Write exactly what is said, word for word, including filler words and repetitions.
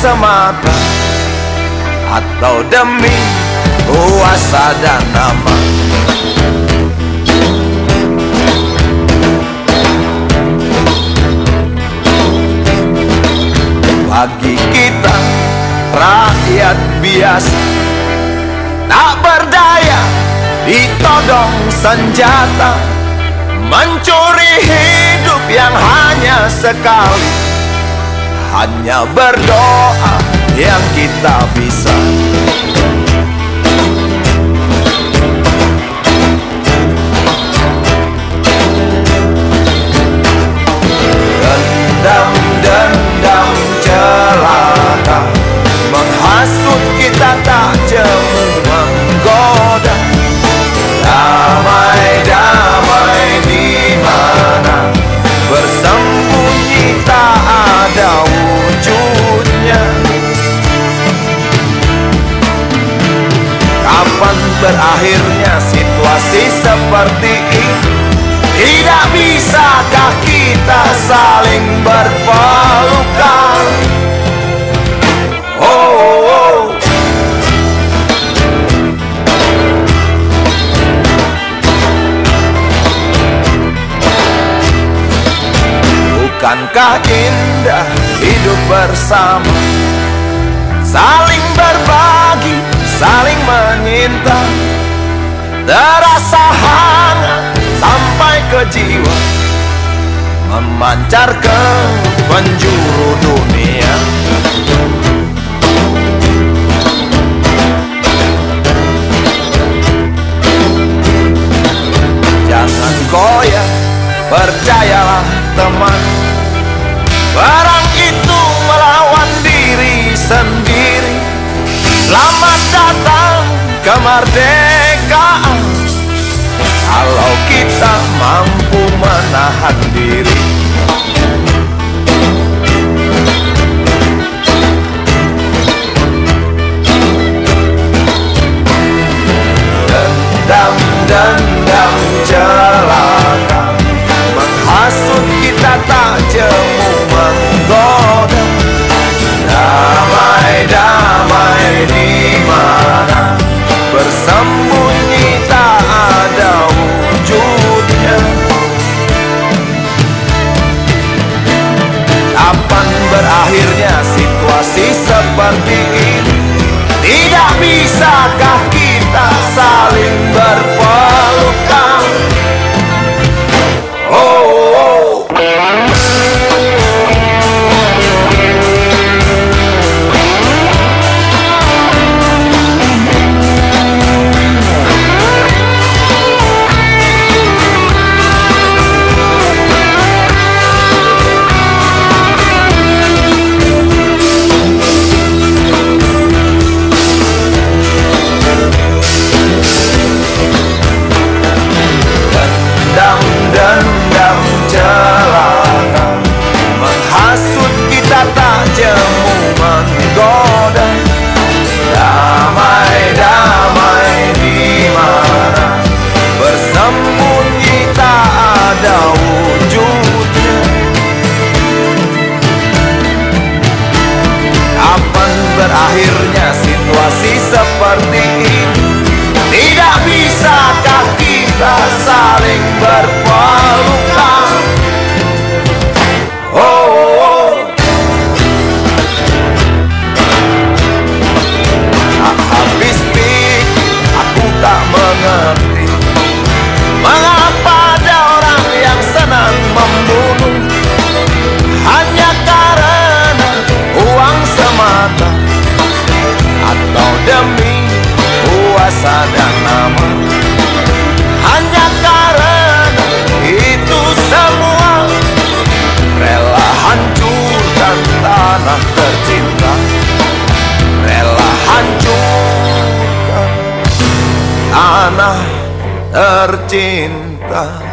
semata atau demi kuasa dan nama. Bagi kita rakyat biasa, tak berdaya, ditodong senjata, mencuri hidup yang hanya sekali. Hanya berdoa yang kita bisa. Dendam-dendam celaka menghasut kita, tak jemu menggoda. Damai-damai di mana bersembunyi tak ada wujudnya. Kapan berakhirnya situasi seperti ini? Tidak bisakah kita saling berpelukan? Oh, oh. Bukankah indah hidup bersama, saling berbagi, saling menyinta, terasa hangat sampai ke jiwa, memancar ke penjuru dunia. Jangan goyah, percayalah teman, perang itu melawan diri sendiri. Selamat datang kemerdekaan, kalau kita mampu menahan diri. Dendam-dendam celaka menghasut kita, tak jemu menggoda. Damai-damai di mana bersembunyi tak ada wujudnya. Kapan berakhirnya situasi seperti ini? Tidak bisakah kita saling berpelukan? Oh, oh. Dendam celaka menghasut kita, tak jemu menggoda. Damai-damai di mana bersembunyi tak ada wujudnya. Kapan berakhirnya situasi seperti ini? Tidak bisakah kita saling berpelukan? Oh, oh. Tak habis pikir, aku tak mengerti mengapa ada orang yang senang membunuh hanya karena uang semata atau demi kuasa dan nama. Hanya karena itu semua rela hancurkan tanah tercinta, rela hancurkan tanah tercinta.